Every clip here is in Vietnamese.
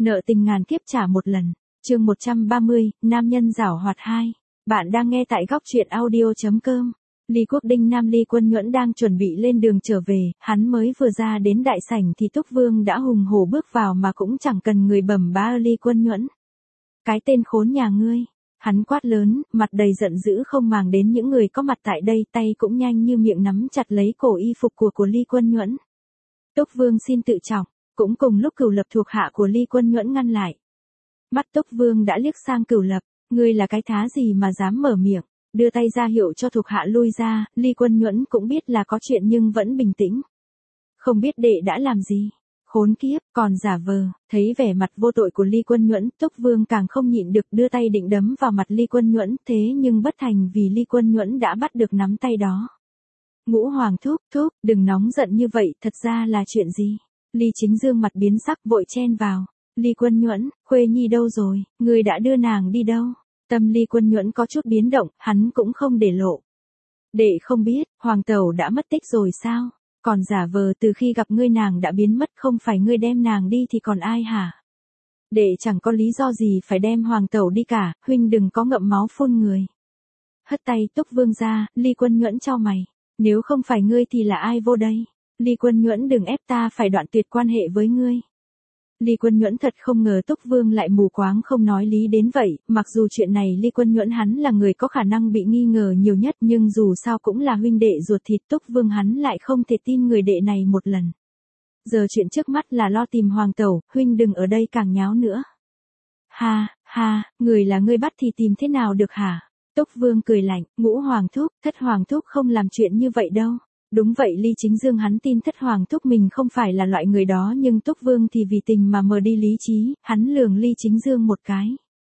Nợ tình ngàn kiếp trả một lần. Chương 130, nam nhân giảo hoạt 2. Bạn đang nghe tại góc truyện audio.com. Lý Quốc Đinh Nam Lý Quân Nhuẫn đang chuẩn bị lên đường trở về, hắn mới vừa ra đến đại sảnh thì Túc Vương đã hùng hổ bước vào mà cũng chẳng cần người bẩm bá Lý Quân Nhuẫn. Cái tên khốn nhà ngươi. Hắn quát lớn, mặt đầy giận dữ không màng đến những người có mặt tại đây, tay cũng nhanh như miệng nắm chặt lấy cổ y phục của Lý Quân Nhuẫn. Túc Vương xin tự trọng, cũng cùng lúc Cửu Lập thuộc hạ của Lý Quân Nhuẫn ngăn lại. Mắt Túc Vương đã liếc sang Cửu Lập, ngươi là cái thá gì mà dám mở miệng, đưa tay ra hiệu cho thuộc hạ lui ra, Lý Quân Nhuẫn cũng biết là có chuyện nhưng vẫn bình tĩnh. Không biết đệ đã làm gì, khốn kiếp, còn giả vờ. Thấy vẻ mặt vô tội của Lý Quân Nhuẫn, Túc Vương càng không nhịn được đưa tay định đấm vào mặt Lý Quân Nhuẫn, thế nhưng bất thành vì Lý Quân Nhuẫn đã bắt được nắm tay đó. Ngũ Hoàng thúc, đừng nóng giận như vậy, thật ra là chuyện gì? Lý Chính Dương mặt biến sắc vội chen vào. Lý Quân Nhuẫn, Khuê Nhi đâu rồi, ngươi đã đưa nàng đi đâu? Tâm Lý Quân Nhuẫn có chút biến động, hắn cũng không để lộ. Đệ không biết, Hoàng tẩu đã mất tích rồi sao? Còn giả vờ từ khi gặp ngươi nàng đã biến mất, không phải ngươi đem nàng đi thì còn ai hả? Đệ chẳng có lý do gì phải đem Hoàng tẩu đi cả, huynh đừng có ngậm máu phun người. Hất tay Túc Vương ra, Lý Quân Nhuẫn chau mày. Nếu không phải ngươi thì là ai vô đây? Lý Quân Nhuẫn đừng ép ta phải đoạn tuyệt quan hệ với ngươi. Lý Quân Nhuẫn thật không ngờ Túc Vương lại mù quáng không nói lý đến vậy, mặc dù chuyện này Lý Quân Nhuẫn hắn là người có khả năng bị nghi ngờ nhiều nhất nhưng dù sao cũng là huynh đệ ruột thịt, Túc Vương hắn lại không thể tin người đệ này một lần. Giờ chuyện trước mắt là lo tìm Hoàng tẩu, huynh đừng ở đây càng nháo nữa. Ha, người là ngươi bắt thì tìm thế nào được hả? Túc Vương cười lạnh, Ngũ Hoàng thúc, Thất Hoàng thúc không làm chuyện như vậy đâu. Đúng vậy, Lý Chính Dương hắn tin Thất Hoàng thúc mình không phải là loại người đó, nhưng Túc Vương thì vì tình mà mờ đi lý trí, hắn lườm Lý Chính Dương một cái.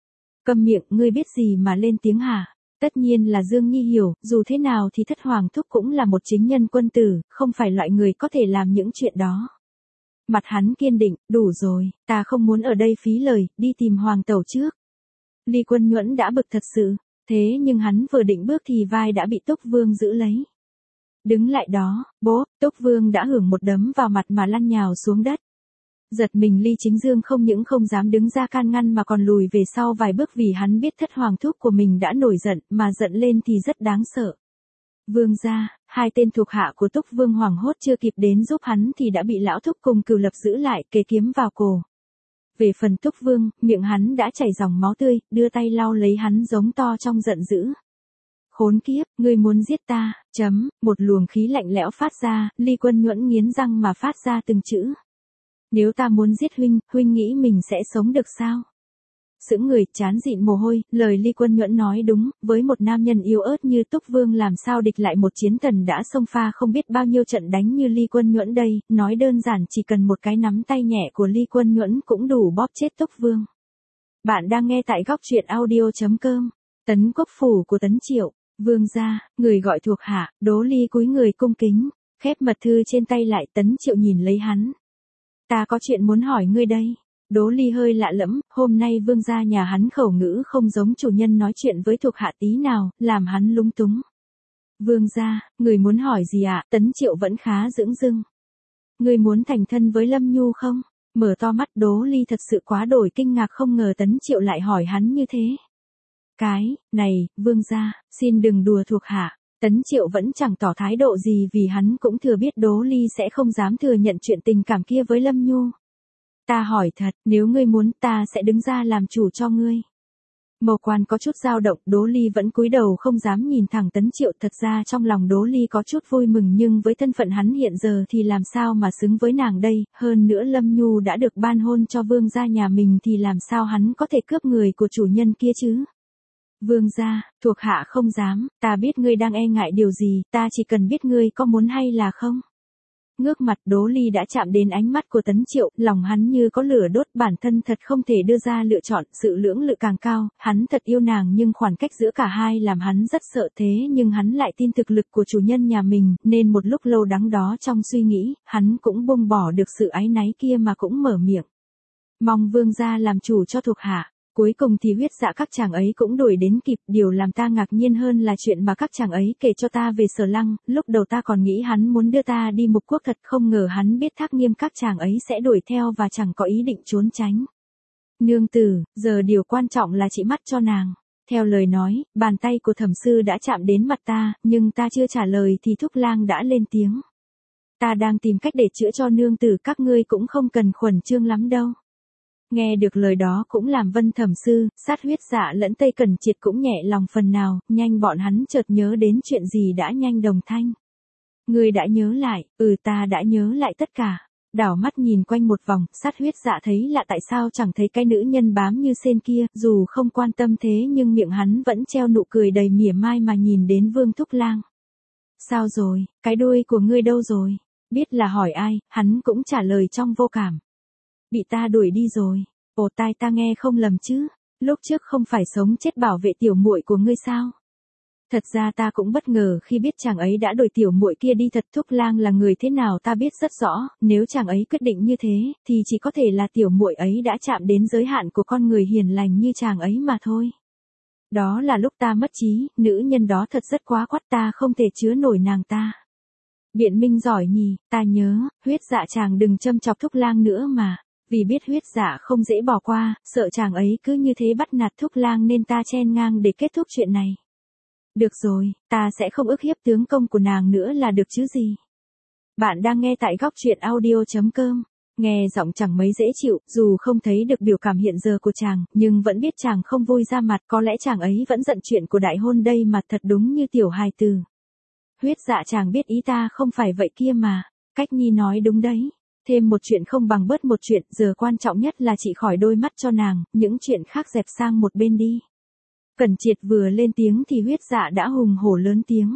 Câm miệng, ngươi biết gì mà lên tiếng hả? Tất nhiên là Dương Nhi hiểu, dù thế nào thì Thất Hoàng thúc cũng là một chính nhân quân tử, không phải loại người có thể làm những chuyện đó. Mặt hắn kiên định, đủ rồi, ta không muốn ở đây phí lời, đi tìm Hoàng tẩu trước. Lý Quân Nhuẫn đã bực thật sự, thế nhưng hắn vừa định bước thì vai đã bị Túc Vương giữ lấy. Đứng lại đó, bố, Túc Vương đã hưởng một đấm vào mặt mà lăn nhào xuống đất. Giật mình Lý Chính Dương không những không dám đứng ra can ngăn mà còn lùi về sau vài bước vì hắn biết Thất Hoàng thúc của mình đã nổi giận, mà giận lên thì rất đáng sợ. Vương gia, hai tên thuộc hạ của Túc Vương hoảng hốt chưa kịp đến giúp hắn thì đã bị lão thúc cùng Cửu Lập giữ lại, kề kiếm vào cổ. Về phần Túc Vương, miệng hắn đã chảy dòng máu tươi, đưa tay lau lấy hắn giống to trong giận dữ. Khốn kiếp, ngươi muốn giết ta, một luồng khí lạnh lẽo phát ra, Lý Quân Nhuẫn nghiến răng mà phát ra từng chữ. Nếu ta muốn giết huynh nghĩ mình sẽ sống được sao? Sững người, chán dịn mồ hôi, lời Lý Quân Nhuẫn nói đúng, với một nam nhân yếu ớt như Túc Vương làm sao địch lại một chiến thần đã xông pha không biết bao nhiêu trận đánh như Lý Quân Nhuẫn đây, nói đơn giản chỉ cần một cái nắm tay nhẹ của Lý Quân Nhuẫn cũng đủ bóp chết Túc Vương. Bạn đang nghe tại góc truyện audio.com. Tấn Quốc phủ của Tấn Triệu. Vương gia, người gọi thuộc hạ, Đỗ Ly cúi người cung kính, khép mật thư trên tay lại. Tấn Triệu nhìn lấy hắn. Ta có chuyện muốn hỏi ngươi đây. Đỗ Ly hơi lạ lẫm, hôm nay vương gia nhà hắn khẩu ngữ không giống chủ nhân nói chuyện với thuộc hạ tí nào, làm hắn lúng túng. Vương gia, người muốn hỏi gì ạ? Tấn Triệu vẫn khá dửng dưng. Người muốn thành thân với Lâm Nhu không? Mở to mắt Đỗ Ly thật sự quá đổi kinh ngạc không ngờ Tấn Triệu lại hỏi hắn như thế. Cái này, vương gia, xin đừng đùa thuộc hạ. Tấn Triệu vẫn chẳng tỏ thái độ gì vì hắn cũng thừa biết Đỗ Ly sẽ không dám thừa nhận chuyện tình cảm kia với Lâm Nhu. Ta hỏi thật, nếu ngươi muốn ta sẽ đứng ra làm chủ cho ngươi. Mầu Quan có chút dao động, Đỗ Ly vẫn cúi đầu không dám nhìn thẳng Tấn Triệu. Thật ra trong lòng Đỗ Ly có chút vui mừng nhưng với thân phận hắn hiện giờ thì làm sao mà xứng với nàng đây, hơn nữa Lâm Nhu đã được ban hôn cho vương gia nhà mình thì làm sao hắn có thể cướp người của chủ nhân kia chứ. Vương gia, thuộc hạ không dám, ta biết ngươi đang e ngại điều gì, ta chỉ cần biết ngươi có muốn hay là không. Ngước mặt Đỗ Ly đã chạm đến ánh mắt của Tấn Triệu, lòng hắn như có lửa đốt, bản thân thật không thể đưa ra lựa chọn, sự lưỡng lự càng cao, hắn thật yêu nàng nhưng khoảng cách giữa cả hai làm hắn rất sợ thế nhưng hắn lại tin thực lực của chủ nhân nhà mình, nên một lúc lâu đắn đó trong suy nghĩ, hắn cũng buông bỏ được sự áy náy kia mà cũng mở miệng. Mong vương gia làm chủ cho thuộc hạ. Cuối cùng thì huyết dạ các chàng ấy cũng đuổi đến kịp, điều làm ta ngạc nhiên hơn là chuyện mà các chàng ấy kể cho ta về Sở Lăng, lúc đầu ta còn nghĩ hắn muốn đưa ta đi Mục Quốc thật không ngờ hắn biết Thác Nghiêm các chàng ấy sẽ đuổi theo và chẳng có ý định trốn tránh. Nương tử, giờ điều quan trọng là trị mắt cho nàng. Theo lời nói, bàn tay của thẩm sư đã chạm đến mặt ta, nhưng ta chưa trả lời thì Thúc Lang đã lên tiếng. Ta đang tìm cách để chữa cho nương tử, các ngươi cũng không cần khuẩn trương lắm đâu. Nghe được lời đó cũng làm Vân thẩm sư, Sát Huyết Dạ lẫn Tây Cẩn Triệt cũng nhẹ lòng phần nào, nhanh bọn hắn chợt nhớ đến chuyện gì đã nhanh đồng thanh. Ngươi đã nhớ lại, ta đã nhớ lại tất cả. Đảo mắt nhìn quanh một vòng, Sát Huyết Dạ thấy lạ tại sao chẳng thấy cái nữ nhân bám như sen kia, dù không quan tâm thế nhưng miệng hắn vẫn treo nụ cười đầy mỉa mai mà nhìn đến Vương Thúc Lang. Sao rồi, cái đuôi của ngươi đâu rồi? Biết là hỏi ai, hắn cũng trả lời trong vô cảm. Bị ta đuổi đi rồi. Ồ, tai ta nghe không lầm chứ? Lúc trước không phải sống chết bảo vệ tiểu muội của ngươi sao? Thật ra ta cũng bất ngờ khi biết chàng ấy đã đuổi tiểu muội kia đi thật. Thúc Lang là người thế nào ta biết rất rõ, nếu chàng ấy quyết định như thế, thì chỉ có thể là tiểu muội ấy đã chạm đến giới hạn của con người hiền lành như chàng ấy mà thôi. Đó là lúc ta mất trí, nữ nhân đó thật rất quá quắt, ta không thể chứa nổi nàng ta. Biện minh giỏi nhỉ, ta nhớ, Huyết Dạ chàng đừng châm chọc Thúc Lang nữa mà. Vì biết Huyết Dạ không dễ bỏ qua, sợ chàng ấy cứ như thế bắt nạt Thúc Lang nên ta chen ngang để kết thúc chuyện này. Được rồi, ta sẽ không ức hiếp tướng công của nàng nữa là được chứ gì. Bạn đang nghe tại góc truyện audio.com. Nghe giọng chẳng mấy dễ chịu, dù không thấy được biểu cảm hiện giờ của chàng, nhưng vẫn biết chàng không vui ra mặt, có lẽ chàng ấy vẫn giận chuyện của đại hôn đây mà, thật đúng như tiểu hài tử. Huyết Dạ chàng biết ý ta không phải vậy kia mà. Cách nhi nói đúng đấy. Thêm một chuyện không bằng bớt một chuyện, giờ quan trọng nhất là trị khỏi đôi mắt cho nàng, những chuyện khác dẹp sang một bên đi. Cẩn Triệt vừa lên tiếng thì Huyết Dạ đã hùng hổ lớn tiếng.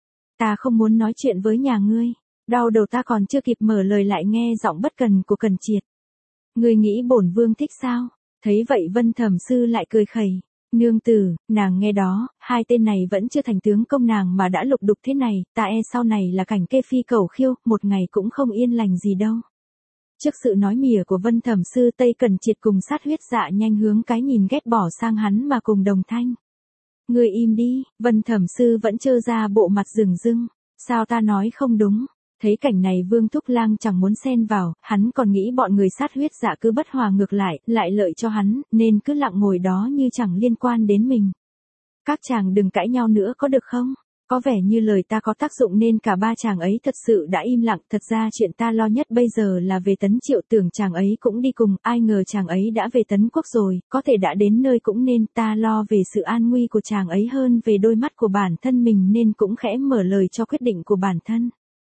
Ta không muốn nói chuyện với nhà ngươi. Đau đầu ta còn chưa kịp mở lời lại nghe giọng bất cần của Cẩn Triệt. Ngươi nghĩ bổn vương thích sao? Thấy vậy Vân thẩm sư lại cười khẩy. Nương tử, nàng nghe đó, hai tên này vẫn chưa thành tướng công nàng mà đã lục đục thế này, ta e sau này là cảnh kê phi cầu khiêu, một ngày cũng không yên lành gì đâu. Trước sự nói mỉa của Vân thẩm sư, Tây Cẩn Triệt cùng Sát Huyết Dạ nhanh hướng cái nhìn ghét bỏ sang hắn mà cùng đồng thanh. Ngươi im đi, Vân thẩm sư vẫn trơ ra bộ mặt rừng rưng. Sao ta nói không đúng? Thấy cảnh này Vương Thúc Lang chẳng muốn xen vào, hắn còn nghĩ bọn người Sát Huyết Dạ cứ bất hòa ngược lại lợi cho hắn, nên cứ lặng ngồi đó như chẳng liên quan đến mình. Các chàng đừng cãi nhau nữa có được không? Có vẻ như lời ta có tác dụng nên cả ba chàng ấy thật sự đã im lặng. Thật ra chuyện ta lo nhất bây giờ là về Tấn Triệu, tưởng chàng ấy cũng đi cùng, ai ngờ chàng ấy đã về Tấn Quốc rồi, có thể đã đến nơi cũng nên, ta lo về sự an nguy của chàng ấy hơn về đôi mắt của bản thân mình nên cũng khẽ mở lời cho quyết định của bản thân.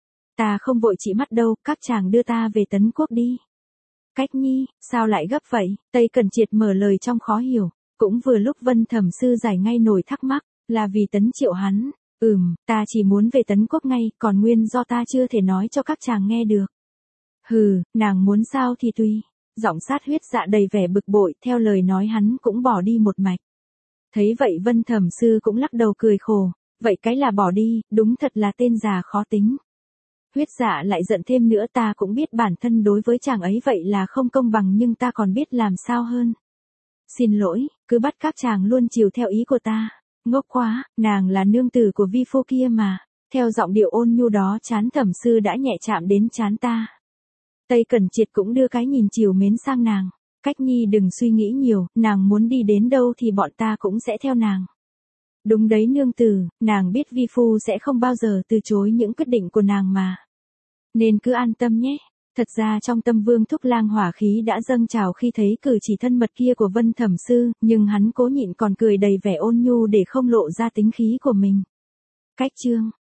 Ta không vội trị mắt đâu, các chàng đưa ta về Tấn Quốc đi. Cách nhi, sao lại gấp vậy? Tây Cẩn Triệt mở lời trong khó hiểu, cũng vừa lúc Vân thẩm sư giải ngay nổi thắc mắc, là vì Tấn Triệu hắn. Ta chỉ muốn về Tấn Quốc ngay, còn nguyên do ta chưa thể nói cho các chàng nghe được. Hừ, nàng muốn sao thì tùy. Giọng Sát Huyết Dạ đầy vẻ bực bội, theo lời nói hắn cũng bỏ đi một mạch. Thấy vậy Vân thẩm sư cũng lắc đầu cười khổ, vậy cái là bỏ đi, đúng thật là tên già khó tính. Huyết Dạ lại giận thêm nữa, ta cũng biết bản thân đối với chàng ấy vậy là không công bằng nhưng ta còn biết làm sao hơn. Xin lỗi, cứ bắt các chàng luôn chiều theo ý của ta. Ngốc quá, nàng là nương tử của vi phu kia mà. Theo giọng điệu ôn nhu đó trán thẩm sư đã nhẹ chạm đến trán ta. Tây Cẩn Triệt cũng đưa cái nhìn chiều mến sang nàng. Cách nhi đừng suy nghĩ nhiều, nàng muốn đi đến đâu thì bọn ta cũng sẽ theo nàng. Đúng đấy nương tử, nàng biết vi phu sẽ không bao giờ từ chối những quyết định của nàng mà. Nên cứ an tâm nhé. Thật ra trong tâm Vương Thúc Lang hỏa khí đã dâng trào khi thấy cử chỉ thân mật kia của Vân thẩm sư, nhưng hắn cố nhịn còn cười đầy vẻ ôn nhu để không lộ ra tính khí của mình. Cách chương